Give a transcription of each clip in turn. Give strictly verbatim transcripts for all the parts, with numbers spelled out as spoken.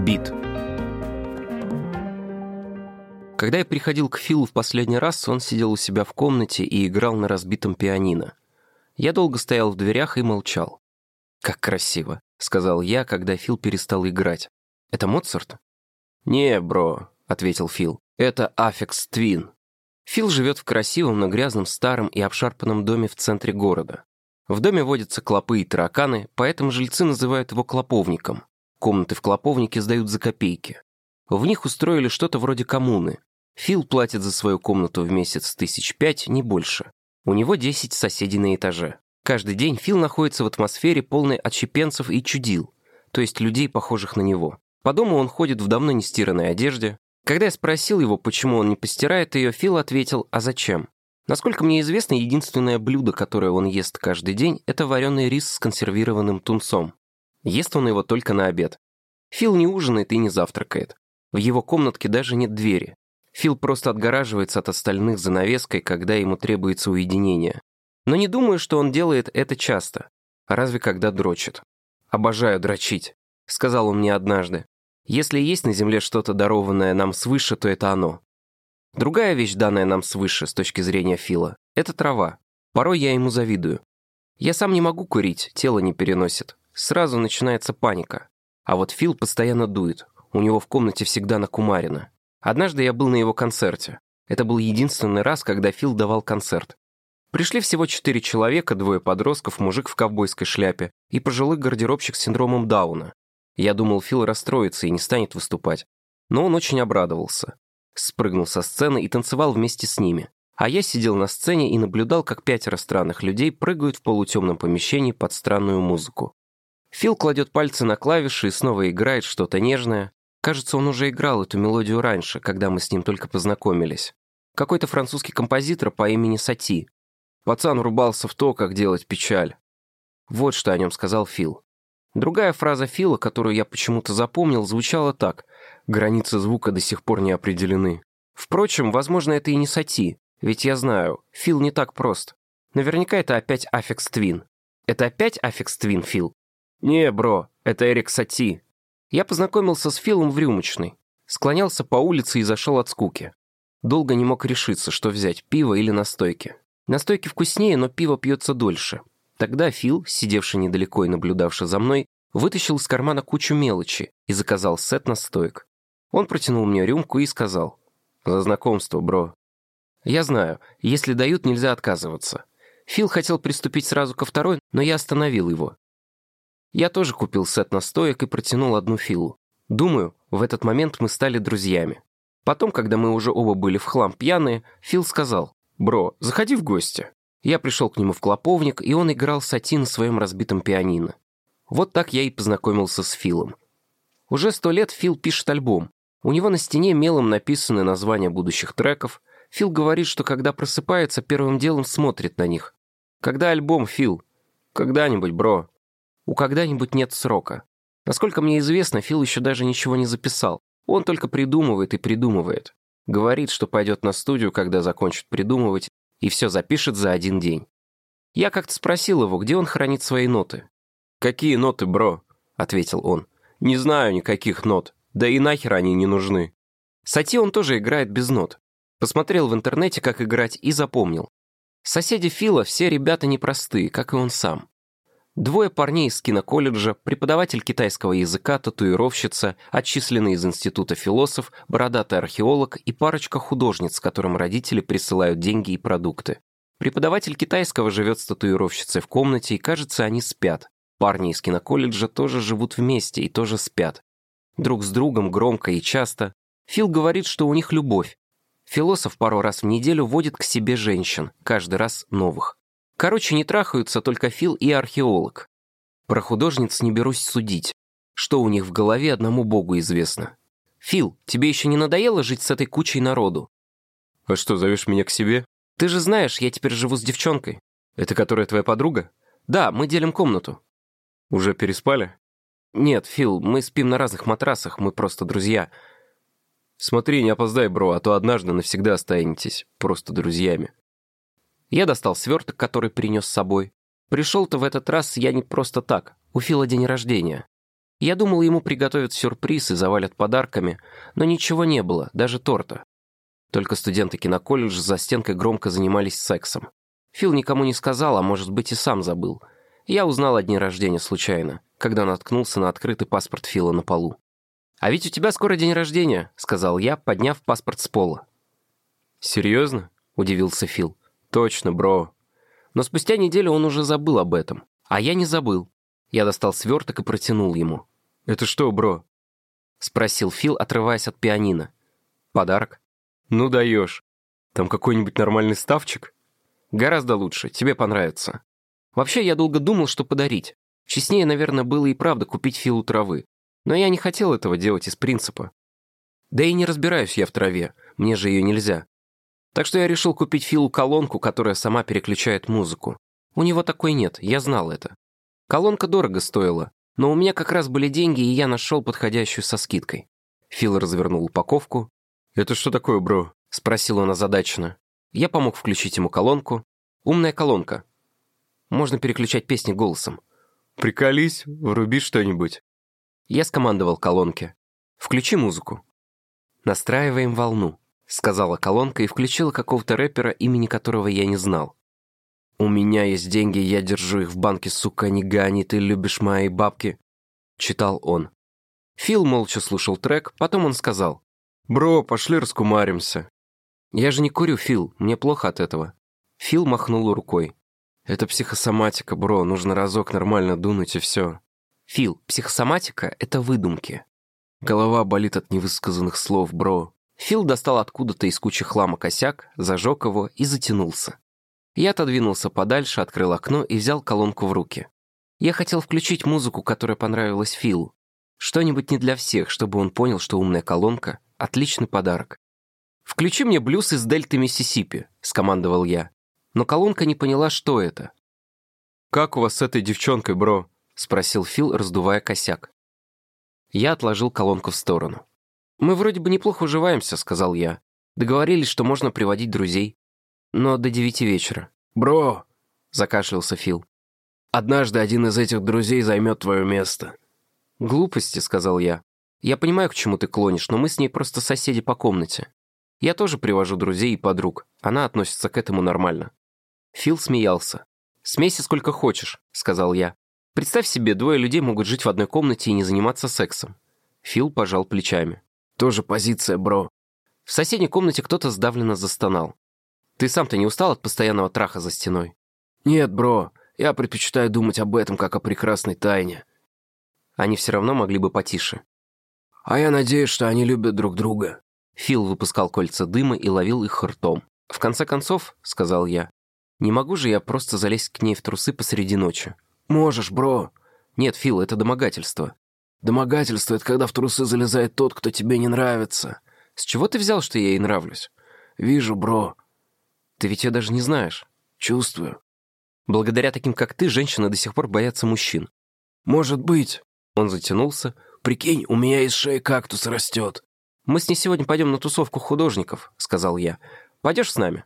Бит. Когда я приходил к Филу в последний раз, он сидел у себя в комнате и играл на разбитом пианино. Я долго стоял в дверях и молчал. «Как красиво», — сказал я, когда Фил перестал играть. «Это Моцарт?» «Не, бро», — ответил Фил. «Это Aphex Twin». Фил живет в красивом, но грязном, старом и обшарпанном доме в центре города. В доме водятся клопы и тараканы, поэтому жильцы называют его клоповником. Комнаты в клоповнике сдают за копейки. В них устроили что-то вроде коммуны. Фил платит за свою комнату в месяц тысяч пять, не больше. У него десять соседей на этаже. Каждый день Фил находится в атмосфере, полной отщепенцев и чудил, то есть людей, похожих на него. По дому он ходит в давно не стиранной одежде. Когда я спросил его, почему он не постирает ее, Фил ответил: «А зачем?». Насколько мне известно, единственное блюдо, которое он ест каждый день, это вареный рис с консервированным тунцом. Ест он его только на обед. Фил не ужинает и не завтракает. В его комнатке даже нет двери. Фил просто отгораживается от остальных занавеской, когда ему требуется уединение. Но не думаю, что он делает это часто. Разве когда дрочит. «Обожаю дрочить», — сказал он мне однажды. «Если есть на земле что-то, дарованное нам свыше, то это оно». Другая вещь, данная нам свыше, с точки зрения Фила, — это трава. Порой я ему завидую. Я сам не могу курить, тело не переносит. Сразу начинается паника. А вот Фил постоянно дует. У него в комнате всегда накумарено. Однажды я был на его концерте. Это был единственный раз, когда Фил давал концерт. Пришли всего четыре человека, двое подростков, мужик в ковбойской шляпе и пожилой гардеробщик с синдромом Дауна. Я думал, Фил расстроится и не станет выступать. Но он очень обрадовался. Спрыгнул со сцены и танцевал вместе с ними. А я сидел на сцене и наблюдал, как пятеро странных людей прыгают в полутемном помещении под странную музыку. Фил кладет пальцы на клавиши и снова играет что-то нежное. Кажется, он уже играл эту мелодию раньше, когда мы с ним только познакомились. Какой-то французский композитор по имени Сати. Пацан врубался в то, как делать печаль. Вот что о нем сказал Фил. Другая фраза Фила, которую я почему-то запомнил, звучала так: «Границы звука до сих пор не определены». Впрочем, возможно, это и не Сати, ведь я знаю, Фил не так прост. Наверняка это опять Aphex Twin. Это опять Aphex Twin, Фил? Не, бро, это Эрик Сати. Я познакомился с Филом в рюмочной. Склонялся по улице и зашел от скуки. Долго не мог решиться, что взять, пиво или настойки. Настойки вкуснее, но пиво пьется дольше. Тогда Фил, сидевший недалеко и наблюдавший за мной, вытащил из кармана кучу мелочи и заказал сет настоек. Он протянул мне рюмку и сказал: «За знакомство, бро». Я знаю, если дают, нельзя отказываться. Фил хотел приступить сразу ко второй, но я остановил его. Я тоже купил сет настоек и протянул одну Филу. Думаю, в этот момент мы стали друзьями. Потом, когда мы уже оба были в хлам пьяные, Фил сказал: «Бро, заходи в гости». Я пришел к нему в клоповник, и он играл Сати на своем разбитом пианино. Вот так я и познакомился с Филом. Уже сто лет Фил пишет альбом. У него на стене мелом написаны названия будущих треков. Фил говорит, что когда просыпается, первым делом смотрит на них. «Когда альбом, Фил?» «Когда-нибудь, бро». У «когда-нибудь» нет срока. Насколько мне известно, Фил еще даже ничего не записал. Он только придумывает и придумывает. Говорит, что пойдет на студию, когда закончит придумывать, и все запишет за один день. Я как-то спросил его, где он хранит свои ноты. «Какие ноты, бро?» — ответил он. «Не знаю никаких нот. Да и нахер они не нужны». Сати он тоже играет без нот. Посмотрел в интернете, как играть, и запомнил. Соседи Фила все ребята непростые, как и он сам. Двое парней из киноколледжа, преподаватель китайского языка, татуировщица, отчисленный из института философ, бородатый археолог и парочка художниц, которым родители присылают деньги и продукты. Преподаватель китайского живет с татуировщицей в комнате, и, кажется, они спят. Парни из киноколледжа тоже живут вместе и тоже спят. Друг с другом, громко и часто. Фил говорит, что у них любовь. Философ пару раз в неделю водит к себе женщин, каждый раз новых. Короче, не трахаются только Фил и археолог. Про художниц не берусь судить. Что у них в голове, одному богу известно. «Фил, тебе еще не надоело жить с этой кучей народу?» «А что, зовешь меня к себе?» «Ты же знаешь, я теперь живу с девчонкой». «Это которая твоя подруга?» «Да, мы делим комнату». «Уже переспали?» «Нет, Фил, мы спим на разных матрасах, мы просто друзья». «Смотри, не опоздай, бро, а то однажды навсегда останетесь просто друзьями». Я достал сверток, который принес с собой. Пришел-то в этот раз я не просто так. У Фила день рождения. Я думал, ему приготовят сюрприз и завалят подарками, но ничего не было, даже торта. Только студенты киноколледжа за стенкой громко занимались сексом. Фил никому не сказал, а может быть и сам забыл. Я узнал о дне рождения случайно, когда наткнулся на открытый паспорт Фила на полу. «А ведь у тебя скоро день рождения», — сказал я, подняв паспорт с пола. «Серьезно?» — удивился Фил. «Точно, бро». Но спустя неделю он уже забыл об этом. А я не забыл. Я достал сверток и протянул ему. «Это что, бро?» — спросил Фил, отрываясь от пианино. «Подарок». «Ну даешь. Там какой-нибудь нормальный ставчик?» «Гораздо лучше, тебе понравится». Вообще, я долго думал, что подарить. Честнее, наверное, было и правда купить Филу травы. Но я не хотел этого делать из принципа. Да и не разбираюсь я в траве, мне же ее нельзя. Так что я решил купить Филу колонку, которая сама переключает музыку. У него такой нет, я знал это. Колонка дорого стоила, но у меня как раз были деньги, и я нашел подходящую со скидкой. Фил развернул упаковку. «Это что такое, бро?» — спросил он озадаченно. Я помог включить ему колонку. Умная колонка. Можно переключать песни голосом. «Приколись, вруби что-нибудь». Я скомандовал колонке. «Включи музыку». «Настраиваем волну», — сказала колонка и включила какого-то рэпера, имени которого я не знал. «У меня есть деньги, я держу их в банке, сука, не гони, ты любишь мои бабки», — читал он. Фил молча слушал трек, потом он сказал: «Бро, пошли раскумаримся». «Я же не курю, Фил, мне плохо от этого». Фил махнул рукой. «Это психосоматика, бро, нужно разок нормально дунуть и все». «Фил, психосоматика — это выдумки». «Голова болит от невысказанных слов, бро». Фил достал откуда-то из кучи хлама косяк, зажег его и затянулся. Я отодвинулся подальше, открыл окно и взял колонку в руки. Я хотел включить музыку, которая понравилась Филу. Что-нибудь не для всех, чтобы он понял, что умная колонка — отличный подарок. «Включи мне блюз из дельты Миссисипи», — скомандовал я. Но колонка не поняла, что это. «Как у вас с этой девчонкой, бро?» — спросил Фил, раздувая косяк. Я отложил колонку в сторону. «Мы вроде бы неплохо уживаемся», — сказал я. «Договорились, что можно приводить друзей. Но до девяти вечера». «Бро!» — закашлялся Фил. «Однажды один из этих друзей займет твое место». «Глупости», — сказал я. «Я понимаю, к чему ты клонишь, но мы с ней просто соседи по комнате. Я тоже привожу друзей и подруг. Она относится к этому нормально». Фил смеялся. «Смейся сколько хочешь», — сказал я. «Представь себе, двое людей могут жить в одной комнате и не заниматься сексом». Фил пожал плечами. «Тоже позиция, бро». В соседней комнате кто-то сдавленно застонал. «Ты сам-то не устал от постоянного траха за стеной?» «Нет, бро, я предпочитаю думать об этом, как о прекрасной тайне». Они все равно могли бы потише. «А я надеюсь, что они любят друг друга». Фил выпускал кольца дыма и ловил их ртом. «В конце концов», — сказал я, — «не могу же я просто залезть к ней в трусы посреди ночи». «Можешь, бро». «Нет, Фил, это домогательство». «Домогательство — это когда в трусы залезает тот, кто тебе не нравится». «С чего ты взял, что я ей нравлюсь?» «Вижу, бро». «Ты ведь ее даже не знаешь». «Чувствую». «Благодаря таким, как ты, женщины до сих пор боятся мужчин». «Может быть». Он затянулся. «Прикинь, у меня из шеи кактус растет». «Мы с ней сегодня пойдем на тусовку художников», — сказал я. «Пойдешь с нами?»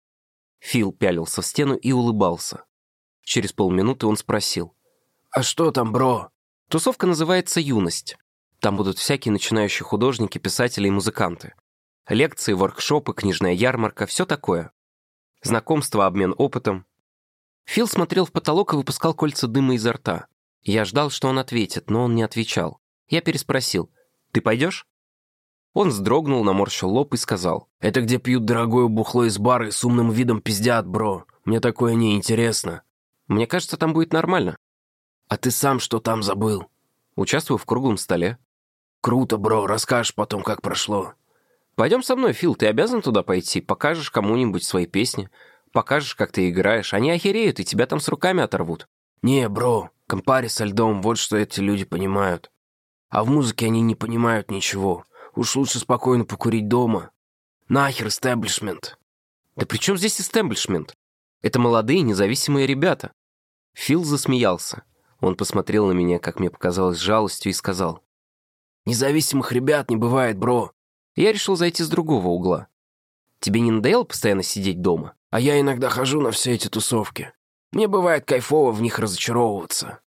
Фил пялился в стену и улыбался. Через полминуты он спросил: «А что там, бро?» «Тусовка называется «Юность». Там будут всякие начинающие художники, писатели и музыканты. Лекции, воркшопы, книжная ярмарка, все такое. Знакомство, обмен опытом». Фил смотрел в потолок и выпускал кольца дыма изо рта. Я ждал, что он ответит, но он не отвечал. Я переспросил: «Ты пойдешь?» Он вздрогнул, наморщил лоб и сказал: «Это где пьют дорогое бухло из бара и с умным видом пиздят, бро. Мне такое неинтересно». «Мне кажется, там будет нормально». «А ты сам что там забыл?» «Участвую в круглом столе». «Круто, бро, расскажешь потом, как прошло». «Пойдем со мной, Фил, ты обязан туда пойти. Покажешь кому-нибудь свои песни. Покажешь, как ты играешь. Они охереют, и тебя там с руками оторвут». «Не, бро, компари со льдом, вот что эти люди понимают. А в музыке они не понимают ничего. Уж лучше спокойно покурить дома. Нахер истеблишмент». «Да при чем здесь истеблишмент? Это молодые независимые ребята». Фил засмеялся. Он посмотрел на меня, как мне показалось, с жалостью и сказал: «Независимых ребят не бывает, бро». Я решил зайти с другого угла. «Тебе не надоело постоянно сидеть дома?» «А я иногда хожу на все эти тусовки. Мне бывает кайфово в них разочаровываться».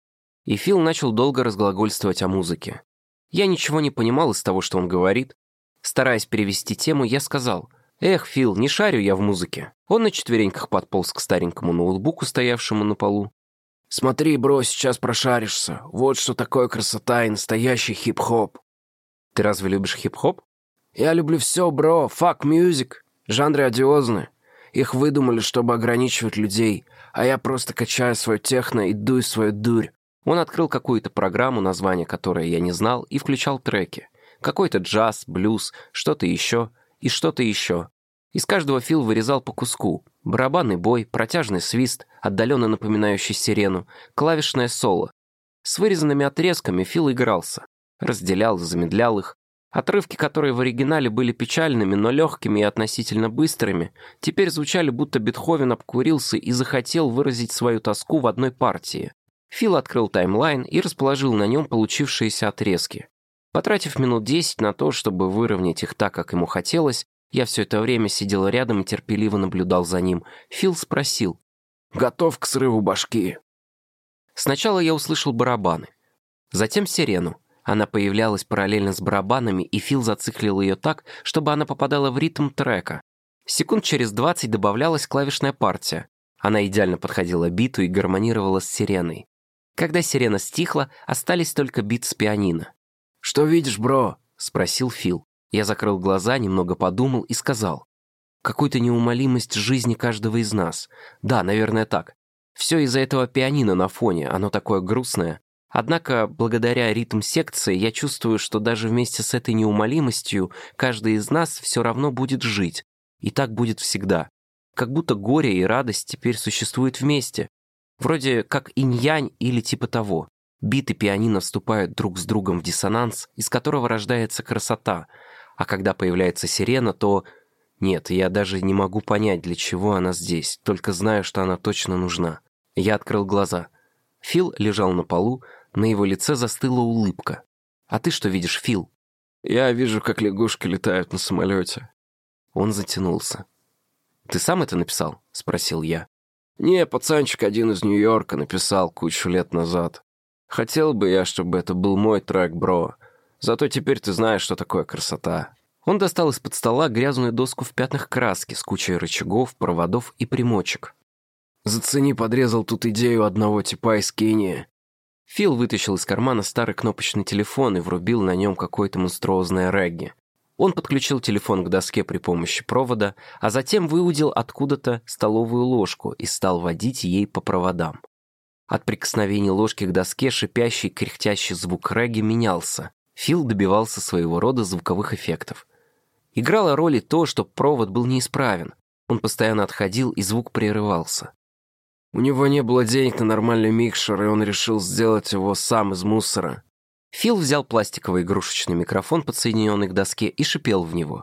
И Фил начал долго разглагольствовать о музыке. Я ничего не понимал из того, что он говорит. Стараясь перевести тему, я сказал: «Эх, Фил, не шарю я в музыке». Он на четвереньках подполз к старенькому ноутбуку, стоявшему на полу. «Смотри, бро, сейчас прошаришься. Вот что такое красота и настоящий хип-хоп». «Ты разве любишь хип-хоп?» «Я люблю все, бро. Fuck music. Жанры одиозны. Их выдумали, чтобы ограничивать людей, а я просто качаю свое техно и дую свою дурь». Он открыл какую-то программу, название которой я не знал, и включал треки. Какой-то джаз, блюз, что-то еще и что-то еще. Из каждого Фил вырезал по куску. Барабанный бой, протяжный свист, отдаленно напоминающий сирену, клавишное соло. С вырезанными отрезками Фил игрался. Разделял и замедлял их. Отрывки, которые в оригинале были печальными, но легкими и относительно быстрыми, теперь звучали, будто Бетховен обкурился и захотел выразить свою тоску в одной партии. Фил открыл таймлайн и расположил на нем получившиеся отрезки. Потратив минут десять на то, чтобы выровнять их так, как ему хотелось, я все это время сидел рядом и терпеливо наблюдал за ним. Фил спросил: «Готов к срыву башки?» Сначала я услышал барабаны, затем сирену. Она появлялась параллельно с барабанами, и Фил зациклил ее так, чтобы она попадала в ритм трека. Секунд через двадцать добавлялась клавишная партия. Она идеально подходила биту и гармонировала с сиреной. Когда сирена стихла, остались только бит с пианино. «Что видишь, бро?» — спросил Фил. Я закрыл глаза, немного подумал и сказал: «Какую-то неумолимость жизни каждого из нас. Да, наверное, так. Все из-за этого пианино на фоне, оно такое грустное. Однако, благодаря ритм-секции, я чувствую, что даже вместе с этой неумолимостью каждый из нас все равно будет жить. И так будет всегда. Как будто горе и радость теперь существуют вместе. Вроде как инь-янь или типа того. Биты пианино вступают друг с другом в диссонанс, из которого рождается красота. А когда появляется сирена, то... Нет, я даже не могу понять, для чего она здесь, только знаю, что она точно нужна». Я открыл глаза. Фил лежал на полу, на его лице застыла улыбка. «А ты что видишь, Фил?» «Я вижу, как лягушки летают на самолете». Он затянулся. «Ты сам это написал?» — спросил я. «Не, пацанчик один из Нью-Йорка написал кучу лет назад. Хотел бы я, чтобы это был мой трек, бро. Зато теперь ты знаешь, что такое красота». Он достал из-под стола грязную доску в пятнах краски с кучей рычагов, проводов и примочек. «Зацени, подрезал тут идею одного типа из Кении». Фил вытащил из кармана старый кнопочный телефон и врубил на нем какое-то монструозное регги. Он подключил телефон к доске при помощи провода, а затем выудил откуда-то столовую ложку и стал водить ей по проводам. От прикосновения ложки к доске шипящий, кряхтящий звук регги менялся. Фил добивался своего рода звуковых эффектов. Играло роль и то, что провод был неисправен. Он постоянно отходил, и звук прерывался. У него не было денег на нормальный микшер, и он решил сделать его сам из мусора. Фил взял пластиковый игрушечный микрофон, подсоединенный к доске, и шипел в него.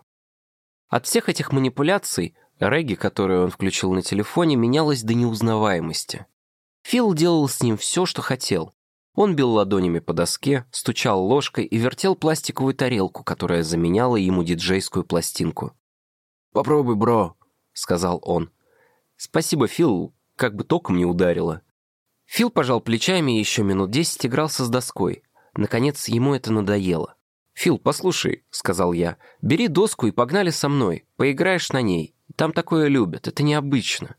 От всех этих манипуляций регги, которую он включил на телефоне, менялась до неузнаваемости. Фил делал с ним все, что хотел. Он бил ладонями по доске, стучал ложкой и вертел пластиковую тарелку, которая заменяла ему диджейскую пластинку. «Попробуй, бро», — сказал он. «Спасибо, Фил, как бы током не ударило». Фил пожал плечами и еще минут десять игрался с доской. Наконец, ему это надоело. «Фил, послушай», — сказал я, — «бери доску и погнали со мной. Поиграешь на ней. Там такое любят, это необычно».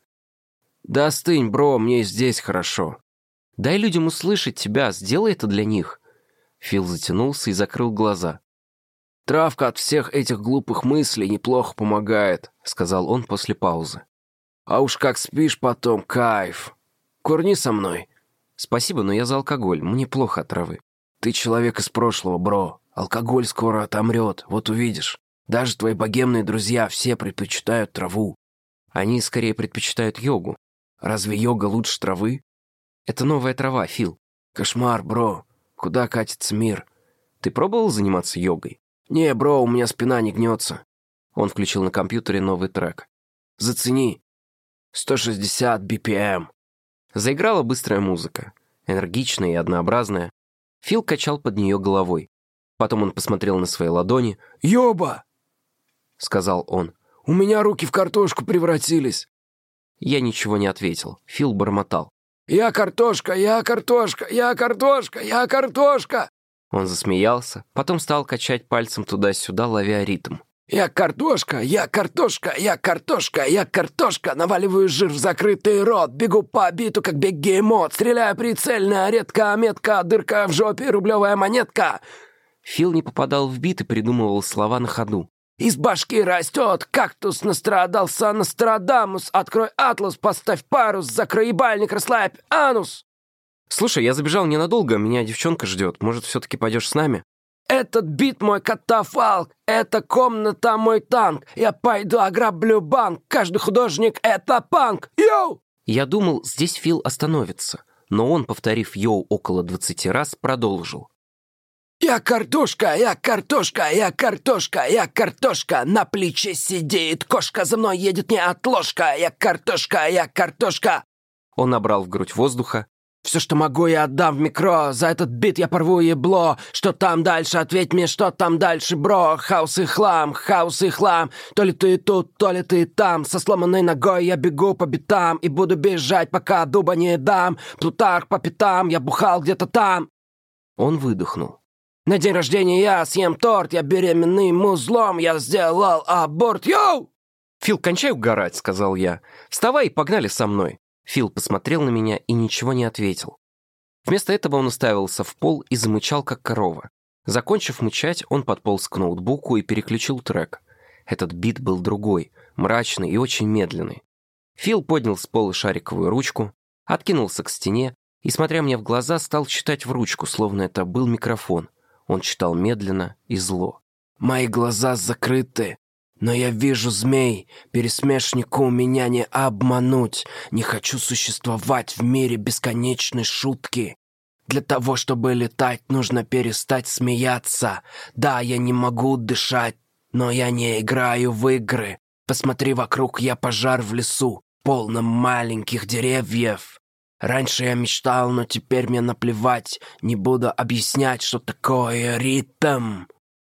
«Да остынь, бро, мне и здесь хорошо». «Дай людям услышать тебя, сделай это для них». Фил затянулся и закрыл глаза. «Травка от всех этих глупых мыслей неплохо помогает», — сказал он после паузы. «А уж как спишь потом, кайф. Курни со мной». «Спасибо, но я за алкоголь, мне плохо от травы». «Ты человек из прошлого, бро. Алкоголь скоро отомрет, вот увидишь. Даже твои богемные друзья все предпочитают траву». «Они скорее предпочитают йогу». «Разве йога лучше травы?» «Это новая трава, Фил». «Кошмар, бро. Куда катится мир?» «Ты пробовал заниматься йогой?» «Не, бро, у меня спина не гнется». Он включил на компьютере новый трек. «Зацени. сто шестьдесят би пи эм». Заиграла быстрая музыка, энергичная и однообразная. Фил качал под нее головой. Потом он посмотрел на свои ладони. «Ёба!» — сказал он. «У меня руки в картошку превратились». Я ничего не ответил. Фил бормотал. «Я картошка, я картошка, я картошка, я картошка!» Он засмеялся, потом стал качать пальцем туда-сюда, ловя ритм. «Я картошка, я картошка, я картошка, я картошка!» Наваливаю жир в закрытый рот, бегу по биту, как бегемот, стреляю прицельно, редко, метка, дырка в жопе, рублевая монетка. Фил не попадал в бит и придумывал слова на ходу. «Из башки растет кактус, настрадался Нострадамус, открой атлас, поставь парус, закрой ебальник, расслабь анус!» «Слушай, я забежал ненадолго, меня девчонка ждет, может, все-таки пойдешь с нами?» «Этот бит мой катафалк, эта комната мой танк, я пойду ограблю банк, каждый художник — это панк, йоу!» Я думал, здесь Фил остановится, но он, повторив «йоу» около двадцати раз, продолжил. «Я картошка, я картошка, я картошка, я картошка, на плече сидит кошка, за мной едет неотложка, я картошка, я картошка!» Он набрал в грудь воздуха. «Все, что могу, я отдам в микро. За этот бит я порву ебло. Что там дальше? Ответь мне, что там дальше, бро? Хаос и хлам, хаос и хлам. То ли ты тут, то ли ты там. Со сломанной ногой я бегу по битам и буду бежать, пока дуба не дам. Плутарх по пятам, я бухал где-то там». Он выдохнул. «На день рождения я съем торт, я беременный музлом, я сделал аборт, йоу!» «Фил, кончай угорать», — сказал я. «Вставай и погнали со мной». Фил посмотрел на меня и ничего не ответил. Вместо этого он уставился в пол и замычал, как корова. Закончив мычать, он подполз к ноутбуку и переключил трек. Этот бит был другой, мрачный и очень медленный. Фил поднял с пола шариковую ручку, откинулся к стене и, смотря мне в глаза, стал читать в ручку, словно это был микрофон. Он читал медленно и зло. «Мои глаза закрыты. Но я вижу змей, пересмешнику меня не обмануть. Не хочу существовать в мире бесконечной шутки. Для того, чтобы летать, нужно перестать смеяться. Да, я не могу дышать, но я не играю в игры. Посмотри вокруг, я пожар в лесу, полном маленьких деревьев. Раньше я мечтал, но теперь мне наплевать. Не буду объяснять, что такое ритм».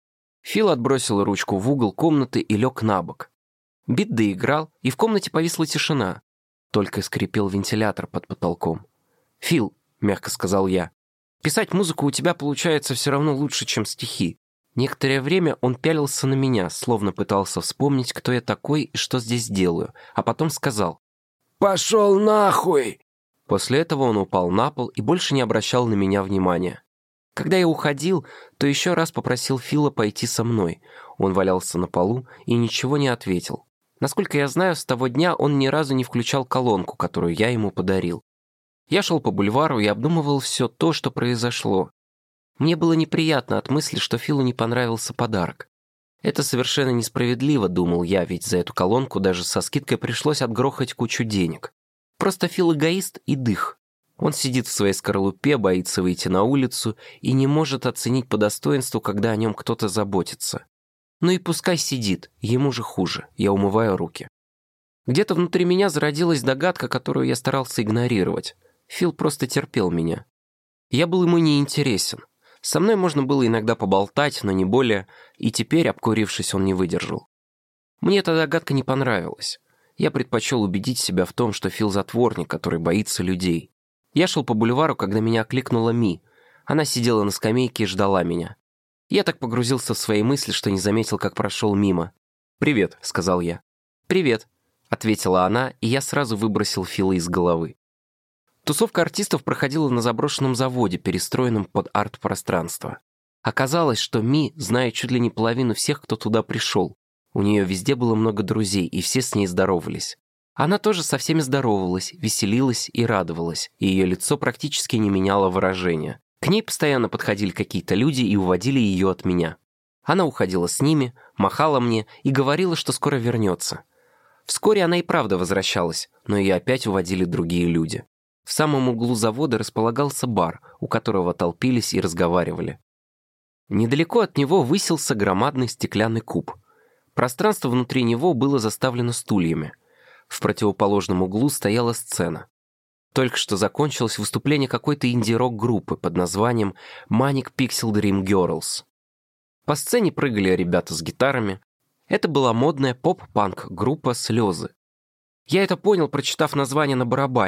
Фил отбросил ручку в угол комнаты и лег на бок. Бит доиграл, и в комнате повисла тишина. Только скрипел вентилятор под потолком. «Фил», — мягко сказал я, — «писать музыку у тебя получается все равно лучше, чем стихи». Некоторое время он пялился на меня, словно пытался вспомнить, кто я такой и что здесь делаю, а потом сказал: «Пошел нахуй!» После этого он упал на пол и больше не обращал на меня внимания. Когда я уходил, то еще раз попросил Фила пойти со мной. Он валялся на полу и ничего не ответил. Насколько я знаю, с того дня он ни разу не включал колонку, которую я ему подарил. Я шел по бульвару и обдумывал все то, что произошло. Мне было неприятно от мысли, что Филу не понравился подарок. Это совершенно несправедливо, думал я, ведь за эту колонку даже со скидкой пришлось отгрохать кучу денег. Просто Фил эгоист и дых. Он сидит в своей скорлупе, боится выйти на улицу и не может оценить по достоинству, когда о нем кто-то заботится. Ну и пускай сидит, ему же хуже, я умываю руки. Где-то внутри меня зародилась догадка, которую я старался игнорировать. Фил просто терпел меня. Я был ему неинтересен. Со мной можно было иногда поболтать, но не более, и теперь, обкурившись, он не выдержал. Мне эта догадка не понравилась. Я предпочел убедить себя в том, что Фил затворник, который боится людей. Я шел по бульвару, когда меня окликнула Ми. Она сидела на скамейке и ждала меня. Я так погрузился в свои мысли, что не заметил, как прошел мимо. «Привет», — сказал я. «Привет», — ответила она, и я сразу выбросил Фила из головы. Тусовка артистов проходила на заброшенном заводе, перестроенном под арт-пространство. Оказалось, что Ми знает чуть ли не половину всех, кто туда пришел. У нее везде было много друзей, и все с ней здоровались. Она тоже со всеми здоровалась, веселилась и радовалась, и ее лицо практически не меняло выражения. К ней постоянно подходили какие-то люди и уводили ее от меня. Она уходила с ними, махала мне и говорила, что скоро вернется. Вскоре она и правда возвращалась, но ее опять уводили другие люди. В самом углу завода располагался бар, у которого толпились и разговаривали. Недалеко от него высился громадный стеклянный куб. Пространство внутри него было заставлено стульями. В противоположном углу стояла сцена. Только что закончилось выступление какой-то инди-рок-группы под названием Manic Pixel Dream Girls. По сцене прыгали ребята с гитарами. Это была модная поп-панк группа «Слезы». Я это понял, прочитав название на барабане.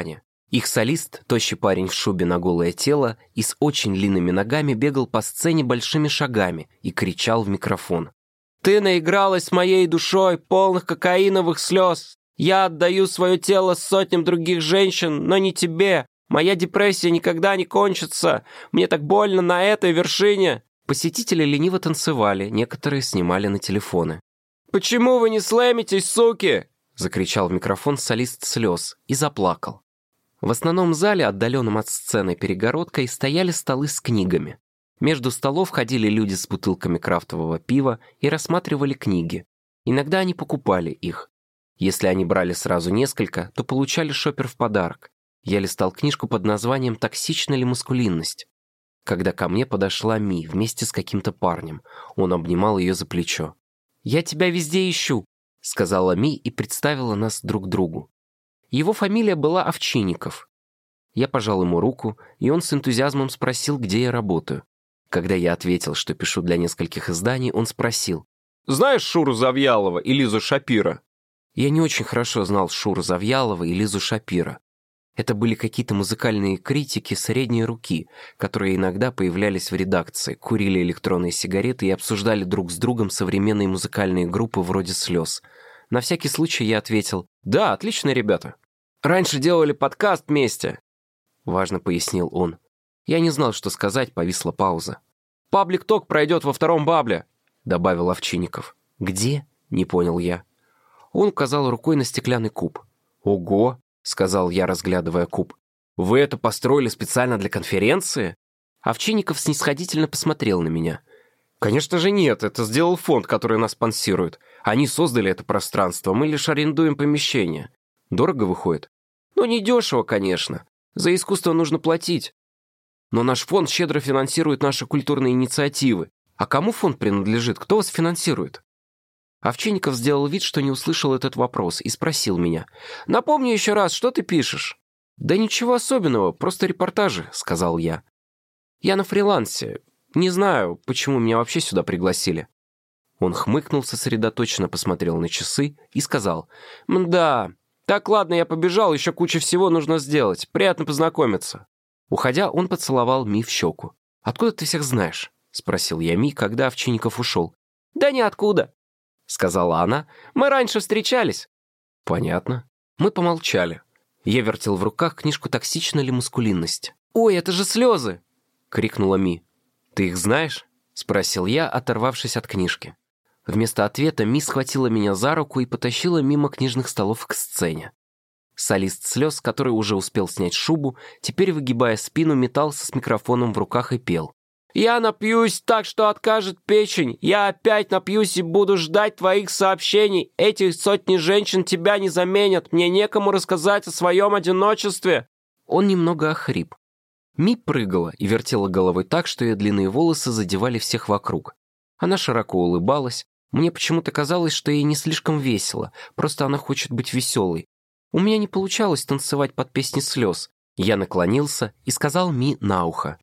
Их солист, тощий парень в шубе на голое тело и с очень длинными ногами, бегал по сцене большими шагами и кричал в микрофон. «Ты наигралась с моей душой, полных кокаиновых слез. Я отдаю свое тело сотням других женщин, но не тебе. Моя депрессия никогда не кончится. Мне так больно на этой вершине». Посетители лениво танцевали, некоторые снимали на телефоны. «Почему вы не слэмитесь, суки?» — закричал в микрофон солист слез и заплакал. В основном зале, отдаленном от сцены перегородкой, стояли столы с книгами. Между столов ходили люди с бутылками крафтового пива и рассматривали книги. Иногда они покупали их. Если они брали сразу несколько, то получали шопер в подарок. Я листал книжку под названием «Токсична ли маскулинность?», когда ко мне подошла Ми вместе с каким-то парнем. Он обнимал ее за плечо. «Я тебя везде ищу», — сказала Ми и представила нас друг другу. Его фамилия была Овчинников. Я пожал ему руку, и он с энтузиазмом спросил, где я работаю. Когда я ответил, что пишу для нескольких изданий, он спросил: «Знаешь Шуру Завьялова и Лизу Шапира?» Я не очень хорошо знал Шуру Завьялова и Лизу Шапира. Это были какие-то музыкальные критики средней руки, которые иногда появлялись в редакции, курили электронные сигареты и обсуждали друг с другом современные музыкальные группы вроде «Слез». На всякий случай я ответил: «Да, отличные ребята. Раньше делали подкаст вместе», — важно пояснил он. Я не знал, что сказать, повисла пауза. «Паблик-ток пройдет во втором бабле», — добавил Овчинников. «Где?» — не понял я. Он указал рукой на стеклянный куб. «Ого!» — сказал я, разглядывая куб. «Вы это построили специально для конференции?» Овчинников снисходительно посмотрел на меня. «Конечно же нет, это сделал фонд, который нас спонсирует. Они создали это пространство, мы лишь арендуем помещение. Дорого выходит?» «Ну, не дешево, конечно. За искусство нужно платить. Но наш фонд щедро финансирует наши культурные инициативы. А кому фонд принадлежит? Кто вас финансирует?» Овчинников сделал вид, что не услышал этот вопрос, и спросил меня: «Напомни еще раз, что ты пишешь?» «Да ничего особенного, просто репортажи», — сказал я. «Я на фрилансе. Не знаю, почему меня вообще сюда пригласили». Он хмыкнул, сосредоточенно посмотрел на часы и сказал: «Мда, так, ладно, я побежал, еще куча всего нужно сделать. Приятно познакомиться». Уходя, он поцеловал Ми в щеку. «Откуда ты всех знаешь?» — спросил я Ми, когда Овчинников ушел. «Да ниоткуда», — сказала она. «Мы раньше встречались». «Понятно». Мы помолчали. Я вертел в руках книжку «Токсична ли маскулинность?». «Ой, это же слезы!» — крикнула Ми. «Ты их знаешь?» — спросил я, оторвавшись от книжки. Вместо ответа Ми схватила меня за руку и потащила мимо книжных столов к сцене. Солист слез, который уже успел снять шубу, теперь, выгибая спину, метался с микрофоном в руках и пел. «Я напьюсь так, что откажет печень. Я опять напьюсь и буду ждать твоих сообщений. Эти сотни женщин тебя не заменят. Мне некому рассказать о своем одиночестве». Он немного охрип. Ми прыгала и вертела головой так, что ее длинные волосы задевали всех вокруг. Она широко улыбалась. Мне почему-то казалось, что ей не слишком весело, просто она хочет быть веселой. У меня не получалось танцевать под песни слез. Я наклонился и сказал Ми на ухо: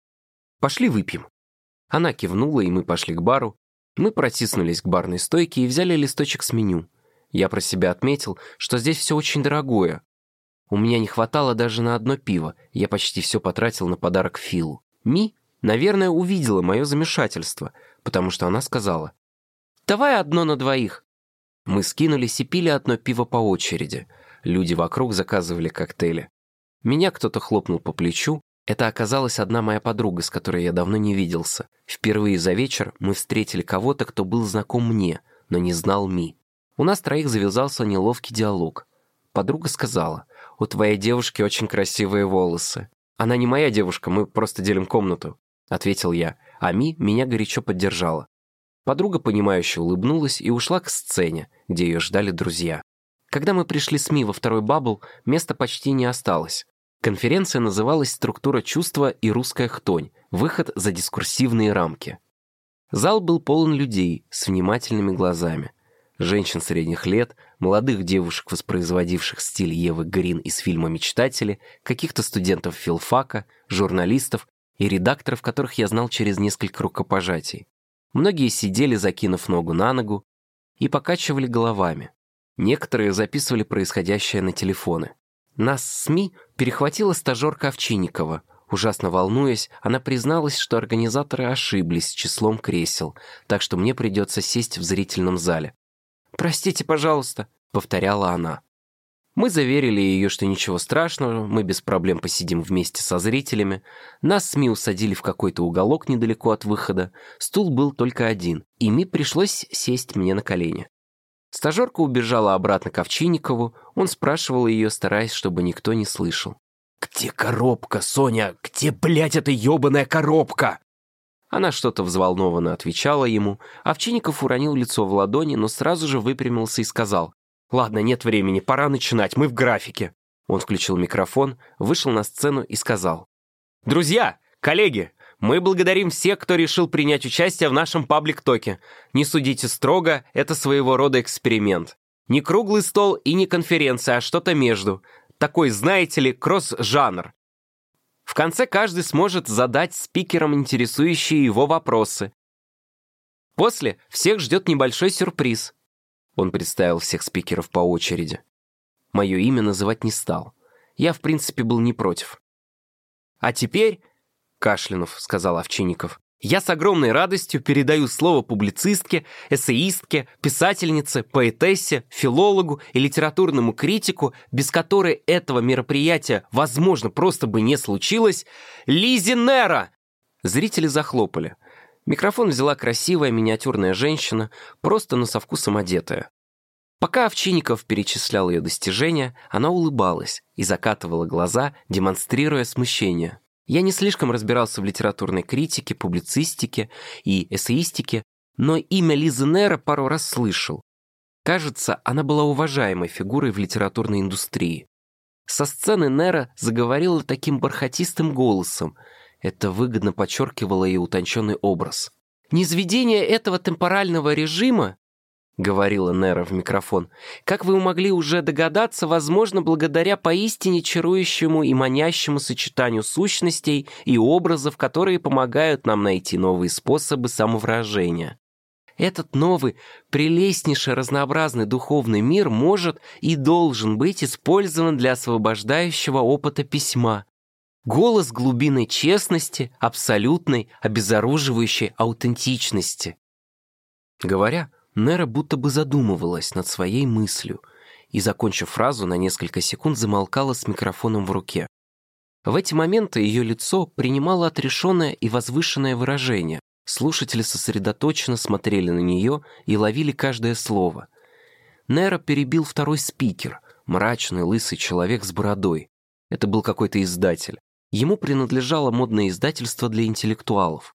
«Пошли выпьем». Она кивнула, и мы пошли к бару. Мы протиснулись к барной стойке и взяли листочек с меню. Я про себя отметил, что здесь все очень дорогое. У меня не хватало даже на одно пиво, я почти все потратил на подарок Филу. Ми, наверное, увидела мое замешательство, потому что она сказала: «Давай одно на двоих». Мы скинулись и пили одно пиво по очереди. Люди вокруг заказывали коктейли. Меня кто-то хлопнул по плечу. Это оказалась одна моя подруга, с которой я давно не виделся. Впервые за вечер мы встретили кого-то, кто был знаком мне, но не знал Ми. У нас троих завязался неловкий диалог. Подруга сказала: «У твоей девушки очень красивые волосы». «Она не моя девушка, мы просто делим комнату», — ответил я, а Ми меня горячо поддержала. Подруга, понимающе улыбнулась и ушла к сцене, где ее ждали друзья. Когда мы пришли с Ми во второй бабл, места почти не осталось. Конференция называлась «Структура чувства и русская хтонь. Выход за дискурсивные рамки». Зал был полон людей с внимательными глазами. Женщин средних лет, молодых девушек, воспроизводивших стиль Евы Грин из фильма «Мечтатели», каких-то студентов филфака, журналистов и редакторов, которых я знал через несколько рукопожатий. Многие сидели, закинув ногу на ногу, и покачивали головами. Некоторые записывали происходящее на телефоны. Нас с СМИ перехватила стажерка Овчинникова. Ужасно волнуясь, она призналась, что организаторы ошиблись с числом кресел, так что мне придется сесть в зрительном зале. «Простите, пожалуйста», — повторяла она. Мы заверили ее, что ничего страшного, мы без проблем посидим вместе со зрителями. Нас СМИ усадили в какой-то уголок недалеко от выхода. Стул был только один, и мне пришлось сесть мне на колени. Стажерка убежала обратно к Овчинникову, он спрашивал ее, стараясь, чтобы никто не слышал. «Где коробка, Соня? Где, блядь, эта ебаная коробка?» Она что-то взволнованно отвечала ему. Овчинников уронил лицо в ладони, но сразу же выпрямился и сказал: «Ладно, нет времени, пора начинать, мы в графике». Он включил микрофон, вышел на сцену и сказал: «Друзья, коллеги, мы благодарим всех, кто решил принять участие в нашем паблик-токе. Не судите строго, это своего рода эксперимент. Не круглый стол и не конференция, а что-то между. Такой, знаете ли, кросс-жанр. В конце каждый сможет задать спикерам интересующие его вопросы. После всех ждет небольшой сюрприз». Он представил всех спикеров по очереди. Мое имя называть не стал. Я, в принципе, был не против. «А теперь, — кашлянув, — сказал Овчинников, — я с огромной радостью передаю слово публицистке, эссеистке, писательнице, поэтессе, филологу и литературному критику, без которой этого мероприятия, возможно, просто бы не случилось, Лизе Нера!» Зрители захлопали. Микрофон взяла красивая миниатюрная женщина, просто, но со вкусом одетая. Пока Овчинников перечислял ее достижения, она улыбалась и закатывала глаза, демонстрируя смущение. Я не слишком разбирался в литературной критике, публицистике и эссеистике, но имя Лизы Нера пару раз слышал. Кажется, она была уважаемой фигурой в литературной индустрии. Со сцены Нера заговорила таким бархатистым голосом. Это выгодно подчеркивало ее утонченный образ. «Низведение этого темпорального режима, — говорила Нера в микрофон, — как вы могли уже догадаться, возможно, благодаря поистине чарующему и манящему сочетанию сущностей и образов, которые помогают нам найти новые способы самовыражения. Этот новый, прелестнейший, разнообразный духовный мир может и должен быть использован для освобождающего опыта письма. Голос глубинной честности, абсолютной, обезоруживающей аутентичности». Говоря, Нера будто бы задумывалась над своей мыслью и, закончив фразу, на несколько секунд замолкала с микрофоном в руке. В эти моменты ее лицо принимало отрешенное и возвышенное выражение. Слушатели сосредоточенно смотрели на нее и ловили каждое слово. Нера перебил второй спикер, мрачный лысый человек с бородой. Это был какой-то издатель. Ему принадлежало модное издательство для интеллектуалов.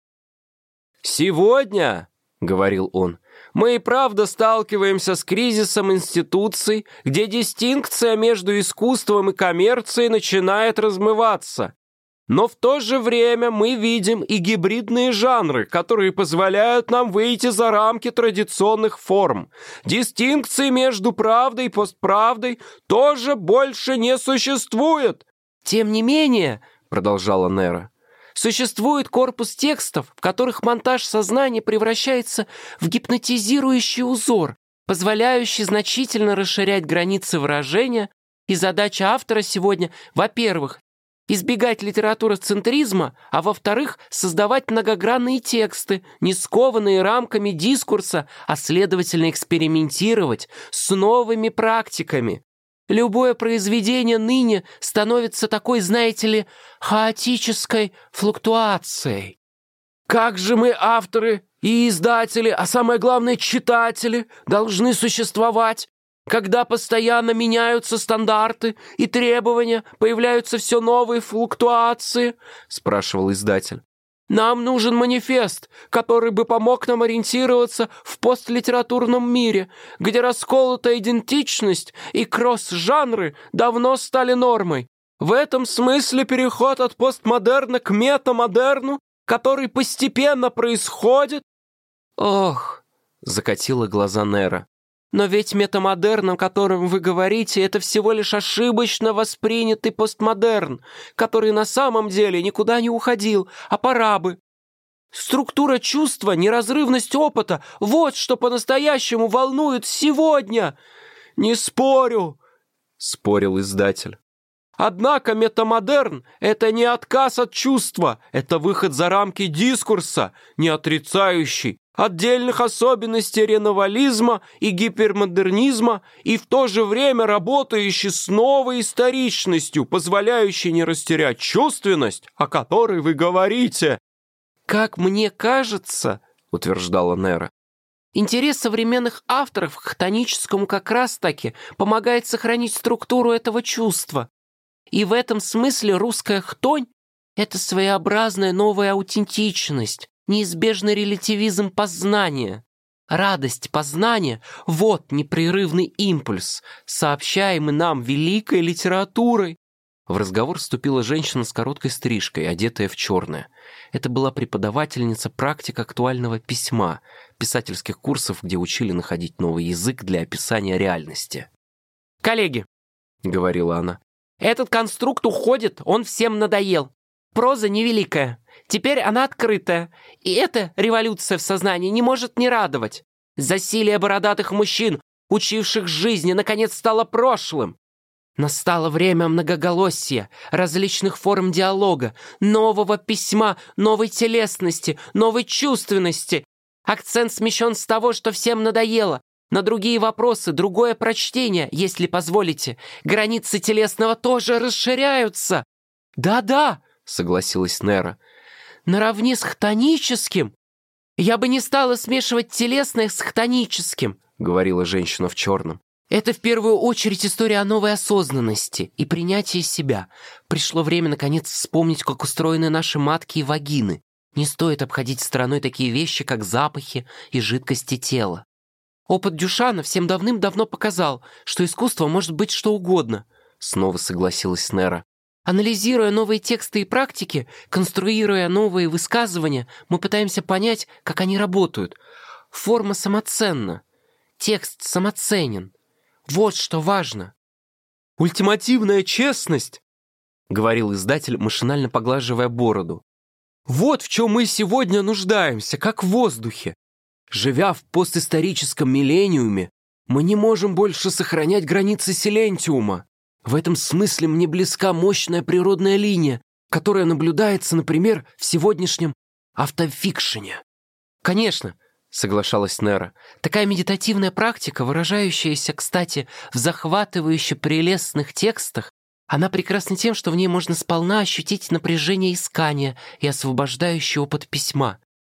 «Сегодня, — говорил он, — мы и правда сталкиваемся с кризисом институций, где дистинкция между искусством и коммерцией начинает размываться. Но в то же время мы видим и гибридные жанры, которые позволяют нам выйти за рамки традиционных форм. Дистинкции между правдой и постправдой тоже больше не существует. Тем не менее, — продолжала Нера, — существует корпус текстов, в которых монтаж сознания превращается в гипнотизирующий узор, позволяющий значительно расширять границы выражения, и задача автора сегодня, во-первых, избегать литературоцентризма, а во-вторых, создавать многогранные тексты, не скованные рамками дискурса, а следовательно экспериментировать с новыми практиками. Любое произведение ныне становится такой, знаете ли, хаотической флуктуацией. Как же мы, авторы и издатели, а самое главное, читатели, должны существовать, когда постоянно меняются стандарты и требования, появляются все новые флуктуации?» — спрашивал издатель. «Нам нужен манифест, который бы помог нам ориентироваться в постлитературном мире, где расколотая идентичность и кросс-жанры давно стали нормой. В этом смысле переход от постмодерна к метамодерну, который постепенно происходит...» «Ох!» — закатила глаза Нера. «Но ведь метамодерн, о котором вы говорите, это всего лишь ошибочно воспринятый постмодерн, который на самом деле никуда не уходил, а пора бы. Структура чувства, неразрывность опыта — вот что по-настоящему волнует сегодня!» «Не спорю!» — спорил издатель. Однако метамодерн — это не отказ от чувства, это выход за рамки дискурса, не отрицающий отдельных особенностей реновализма и гипермодернизма и в то же время работающий с новой историчностью, позволяющей не растерять чувственность, о которой вы говорите. «Как мне кажется, — утверждала Нера, — интерес современных авторов к хтоническому как раз-таки помогает сохранить структуру этого чувства. И в этом смысле русская хтонь — это своеобразная новая аутентичность, неизбежный релятивизм познания. Радость познания — вот непрерывный импульс, сообщаемый нам великой литературой». В разговор вступила женщина с короткой стрижкой, одетая в черное. Это была преподавательница практик актуального письма, писательских курсов, где учили находить новый язык для описания реальности. «Коллеги», — говорила она, — «этот конструкт уходит, он всем надоел. Проза невеликая, теперь она открытая, и эта революция в сознании не может не радовать. Засилие бородатых мужчин, учивших жизни, наконец стало прошлым. Настало время многоголосия, различных форм диалога, нового письма, новой телесности, новой чувственности. Акцент смещен с того, что всем надоело, на другие вопросы, другое прочтение, если позволите. Границы телесного тоже расширяются». «Да-да», — согласилась Нера, — «наравне с хтоническим. Я бы не стала смешивать телесное с хтоническим», — говорила женщина в черном. «Это в первую очередь история о новой осознанности и принятии себя. Пришло время, наконец, вспомнить, как устроены наши матки и вагины. Не стоит обходить стороной такие вещи, как запахи и жидкости тела. Опыт Дюшана всем давным-давно показал, что искусство может быть что угодно», — снова согласилась Нера. «Анализируя новые тексты и практики, конструируя новые высказывания, мы пытаемся понять, как они работают. Форма самоценна, текст самоценен. Вот что важно». «Ультимативная честность», — говорил издатель, машинально поглаживая бороду. «Вот в чем мы сегодня нуждаемся, как в воздухе. Живя в постисторическом миллениуме, мы не можем больше сохранять границы силентиума. В этом смысле мне близка мощная природная линия, которая наблюдается, например, в сегодняшнем автофикшене». «Конечно», — соглашалась Нера, — «такая медитативная практика, выражающаяся, кстати, в захватывающе прелестных текстах, она прекрасна тем, что в ней можно сполна ощутить напряжение искания и освобождающий опыт письма».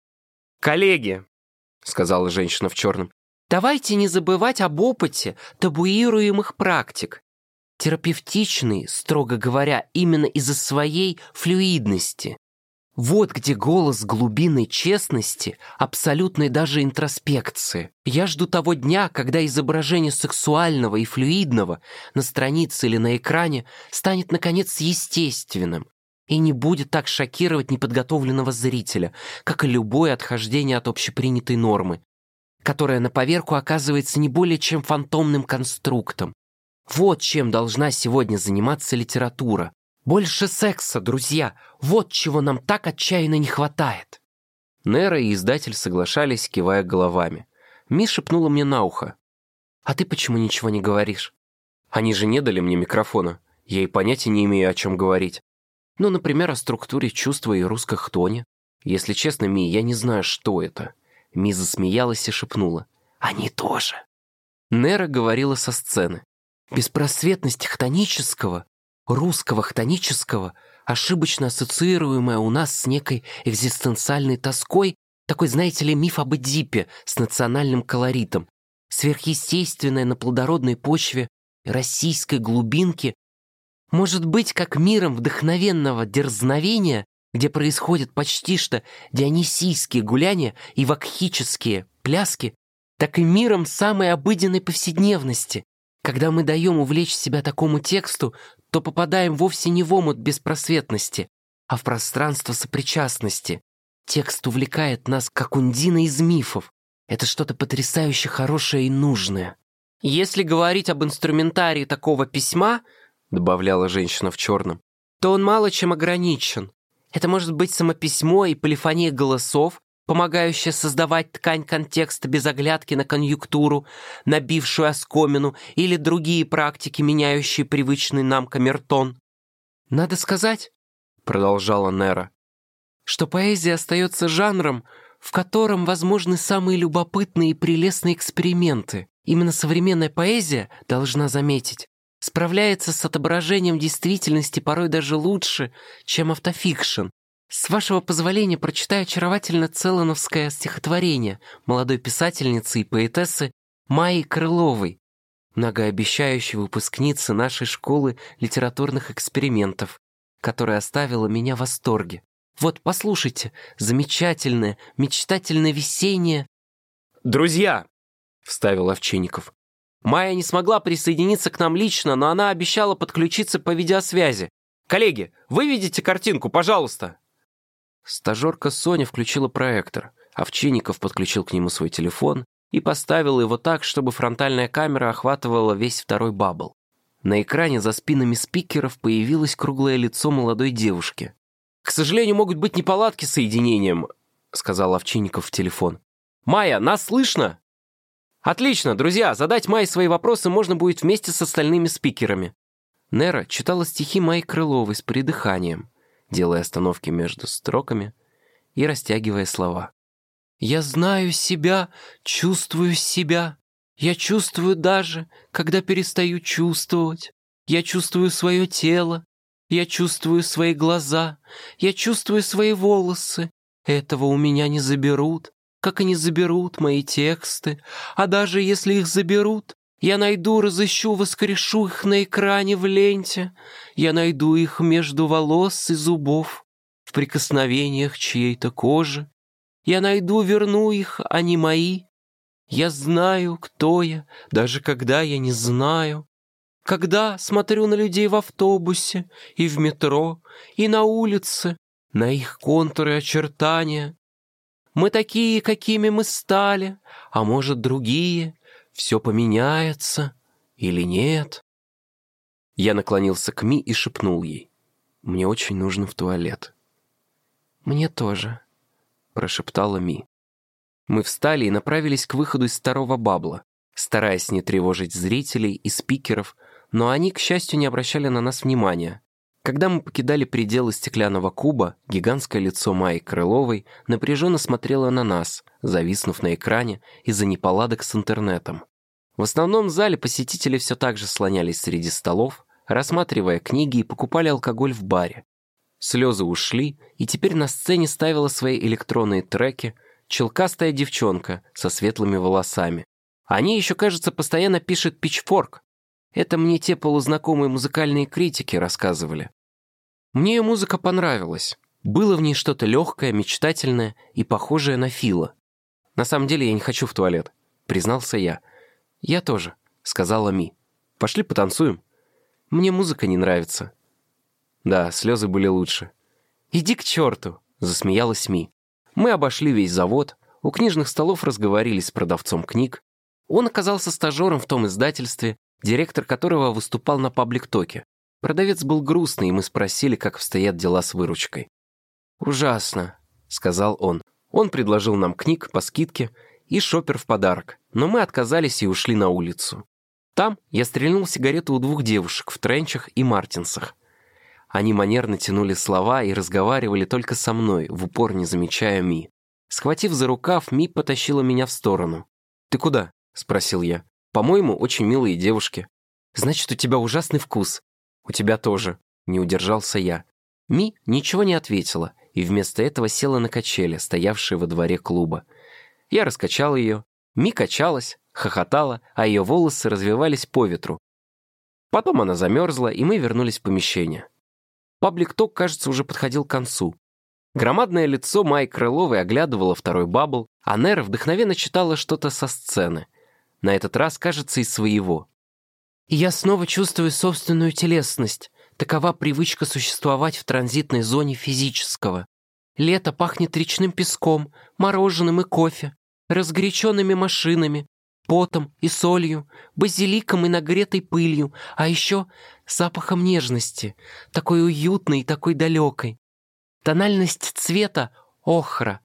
«Коллеги», — сказала женщина в черном, — «давайте не забывать об опыте табуируемых практик. Терапевтичный, строго говоря, именно из-за своей флюидности. Вот где голос глубинной честности, абсолютной даже интроспекции. Я жду того дня, когда изображение сексуального и флюидного на странице или на экране станет, наконец, естественным и не будет так шокировать неподготовленного зрителя, как и любое отхождение от общепринятой нормы, которая на поверку оказывается не более чем фантомным конструктом. Вот чем должна сегодня заниматься литература. Больше секса, друзья. Вот чего нам так отчаянно не хватает». Нера и издатель соглашались, кивая головами. Ми шепнула мне на ухо: «А ты почему ничего не говоришь?» «Они же не дали мне микрофона. Я и понятия не имею, о чем говорить. Ну, например, о структуре чувства и русской хтоне. Если честно, Ми, я не знаю, что это». Ми засмеялась и шепнула: «Они тоже». Нера говорила со сцены. Беспросветность хтонического, русского хтонического, ошибочно ассоциируемая у нас с некой экзистенциальной тоской, такой, знаете ли, миф об Эдипе с национальным колоритом, сверхъестественное на плодородной почве российской глубинки, может быть, как миром вдохновенного дерзновения, где происходят почти что дионисийские гуляния и вакхические пляски, так и миром самой обыденной повседневности. Когда мы даем увлечь себя такому тексту, то попадаем вовсе не в омут беспросветности, а в пространство сопричастности. Текст увлекает нас, как Ундина из мифов. Это что-то потрясающе хорошее и нужное. «Если говорить об инструментарии такого письма, — добавляла женщина в черном, — то он мало чем ограничен. Это может быть самописьмо и полифония голосов, помогающая создавать ткань контекста без оглядки на конъюнктуру, набившую оскомину, или другие практики, меняющие привычный нам камертон. «Надо сказать, — продолжала Нера, — что поэзия остается жанром, в котором возможны самые любопытные и прелестные эксперименты. Именно современная поэзия, должна заметить, справляется с отображением действительности порой даже лучше, чем автофикшн. С вашего позволения прочитаю очаровательно целановское стихотворение молодой писательницы и поэтессы Майи Крыловой, многообещающей выпускницы нашей школы литературных экспериментов, которая оставила меня в восторге. Вот, послушайте, замечательное, мечтательное весеннее... «Друзья!» — вставил Овчинников. «Майя не смогла присоединиться к нам лично, но она обещала подключиться по видеосвязи. Коллеги, выведите картинку, пожалуйста!» Стажерка Соня включила проектор. Овчинников подключил к нему свой телефон и поставил его так, чтобы фронтальная камера охватывала весь второй бабл. На экране за спинами спикеров появилось круглое лицо молодой девушки. «К сожалению, могут быть неполадки с соединением», — сказал Овчинников в телефон. «Майя, нас слышно?» «Отлично, друзья, задать Майе свои вопросы можно будет вместе с остальными спикерами». Нера читала стихи Майи Крыловой с придыханием, делая остановки между строками и растягивая слова. «Я знаю себя, чувствую себя. Я чувствую даже, когда перестаю чувствовать. Я чувствую свое тело. Я чувствую свои глаза. Я чувствую свои волосы. Этого у меня не заберут, как и не заберут мои тексты. А даже если их заберут, я найду, разыщу, воскрешу их на экране в ленте. Я найду их между волос и зубов, в прикосновениях чьей-то кожи. Я найду, верну их, они мои. Я знаю, кто я, даже когда я не знаю. Когда смотрю на людей в автобусе и в метро, и на улице, на их контуры и очертания. Мы такие, какими мы стали, а может, другие. Все поменяется или нет?» Я наклонился к Ми и шепнул ей. «Мне очень нужно в туалет». «Мне тоже», — прошептала Ми. Мы встали и направились к выходу из второго бабла, стараясь не тревожить зрителей и спикеров, но они, к счастью, не обращали на нас внимания. Когда мы покидали пределы стеклянного куба, гигантское лицо Майи Крыловой напряженно смотрело на нас, зависнув на экране из-за неполадок с интернетом. В основном зале посетители все так же слонялись среди столов, рассматривая книги и покупали алкоголь в баре. Слезы ушли, и теперь на сцене ставила свои электронные треки челкастая девчонка со светлыми волосами. О ней еще, кажется, постоянно пишет Pitchfork. Это мне те полузнакомые музыкальные критики рассказывали. Мне ее музыка понравилась. Было в ней что-то легкое, мечтательное и похожее на Фила. «На самом деле я не хочу в туалет», — признался я. «Я тоже», — сказала Ми. «Пошли потанцуем». «Мне музыка не нравится». Да, слезы были лучше. «Иди к черту», — засмеялась Ми. Мы обошли весь завод, у книжных столов разговорились с продавцом книг. Он оказался стажером в том издательстве, директор которого выступал на паблик-токе. Продавец был грустный, и мы спросили, как обстоят дела с выручкой. «Ужасно», — сказал он. Он предложил нам книг по скидке и шопер в подарок, но мы отказались и ушли на улицу. Там я стрельнул сигарету у двух девушек в тренчах и мартинсах. Они манерно тянули слова и разговаривали только со мной, в упор не замечая Ми. Схватив за рукав, Ми потащила меня в сторону. «Ты куда?» — спросил я. «По-моему, очень милые девушки». «Значит, у тебя ужасный вкус». «У тебя тоже», — не удержался я. Ми ничего не ответила, и вместо этого села на качели, стоявшие во дворе клуба. Я раскачал ее. Ми качалась, хохотала, а ее волосы развивались по ветру. Потом она замерзла, и мы вернулись в помещение. Паблик-ток, кажется, уже подходил к концу. Громадное лицо Майи Крыловой оглядывало второй бабл, а Нера вдохновенно читала что-то со сцены. На этот раз, кажется, из своего. «И я снова чувствую собственную телесность. Такова привычка существовать в транзитной зоне физического. Лето пахнет речным песком, мороженым и кофе, разгоряченными машинами, потом и солью, базиликом и нагретой пылью, а еще запахом нежности, такой уютной и такой далекой. Тональность цвета — охра,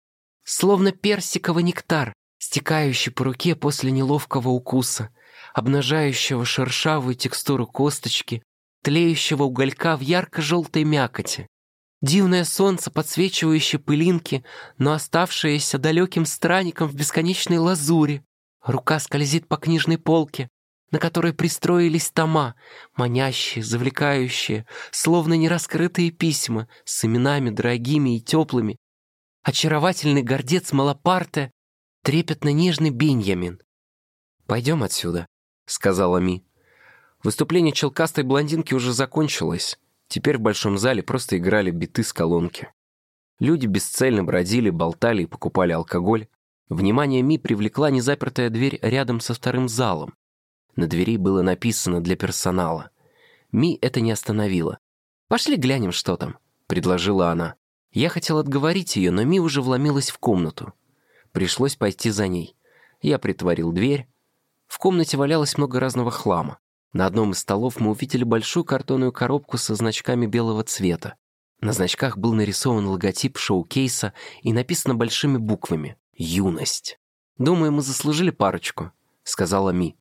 словно персиковый нектар, стекающий по руке после неловкого укуса, обнажающего шершавую текстуру косточки тлеющего уголька в ярко-желтой мякоти. Дивное солнце, подсвечивающее пылинки, но оставшееся далеким странником в бесконечной лазури. Рука скользит по книжной полке, на которой пристроились тома, манящие, завлекающие, словно нераскрытые письма с именами дорогими и теплыми. Очаровательный гордец Малапарте, трепетно-нежный Беньямин. «Пойдем отсюда», — сказала Ми. Выступление челкастой блондинки уже закончилось. Теперь в большом зале просто играли биты с колонки. Люди бесцельно бродили, болтали и покупали алкоголь. Внимание Ми привлекла незапертая дверь рядом со вторым залом. На двери было написано «Для персонала». Ми это не остановило. «Пошли глянем, что там», — предложила она. Я хотел отговорить ее, но Ми уже вломилась в комнату. Пришлось пойти за ней. Я притворил дверь. В комнате валялось много разного хлама. На одном из столов мы увидели большую картонную коробку со значками белого цвета. На значках был нарисован логотип шоу-кейса и написано большими буквами «Юность». «Думаю, мы заслужили парочку», — сказала Ми.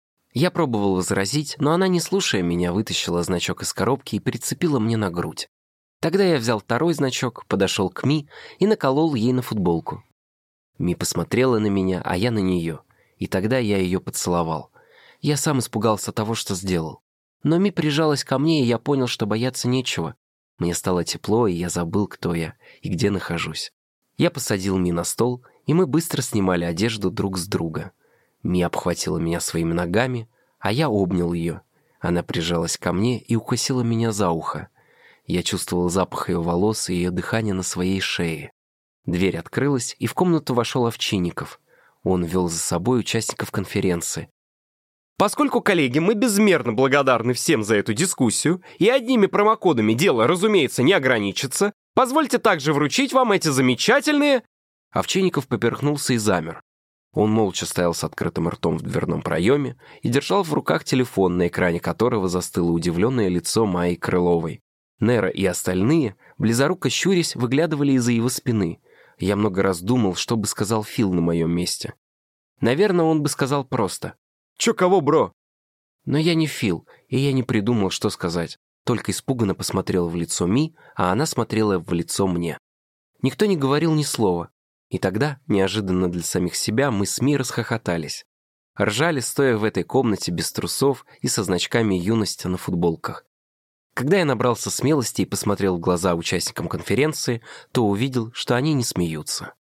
Я пробовал возразить, но она, не слушая меня, вытащила значок из коробки и прицепила мне на грудь. Тогда я взял второй значок, подошел к Ми и наколол ей на футболку. Ми посмотрела на меня, а я на нее, и тогда я ее поцеловал. Я сам испугался того, что сделал. Но Ми прижалась ко мне, и я понял, что бояться нечего. Мне стало тепло, и я забыл, кто я и где нахожусь. Я посадил Ми на стол, и мы быстро снимали одежду друг с друга. Ми обхватила меня своими ногами, а я обнял ее. Она прижалась ко мне и укусила меня за ухо. Я чувствовал запах ее волос и ее дыхание на своей шее. Дверь открылась, и в комнату вошел Овчинников. Он вел за собой участников конференции. Поскольку, коллеги, мы безмерно благодарны всем за эту дискуссию, и одними промокодами дело, разумеется, не ограничится, позвольте также вручить вам эти замечательные...» Овчинников поперхнулся и замер. Он молча стоял с открытым ртом в дверном проеме и держал в руках телефон, на экране которого застыло удивленное лицо Майи Крыловой. Нера и остальные, близоруко щурясь, выглядывали из-за его спины. Я много раз думал, что бы сказал Фил на моем месте. Наверное, он бы сказал просто: «Чё кого, бро?» Но я не Фил, и я не придумал, что сказать. Только испуганно посмотрел в лицо Ми, а она смотрела в лицо мне. Никто не говорил ни слова. И тогда, неожиданно для самих себя, мы с Ми расхохотались. Ржали, стоя в этой комнате без трусов и со значками юности на футболках. Когда я набрался смелости и посмотрел в глаза участникам конференции, то увидел, что они не смеются.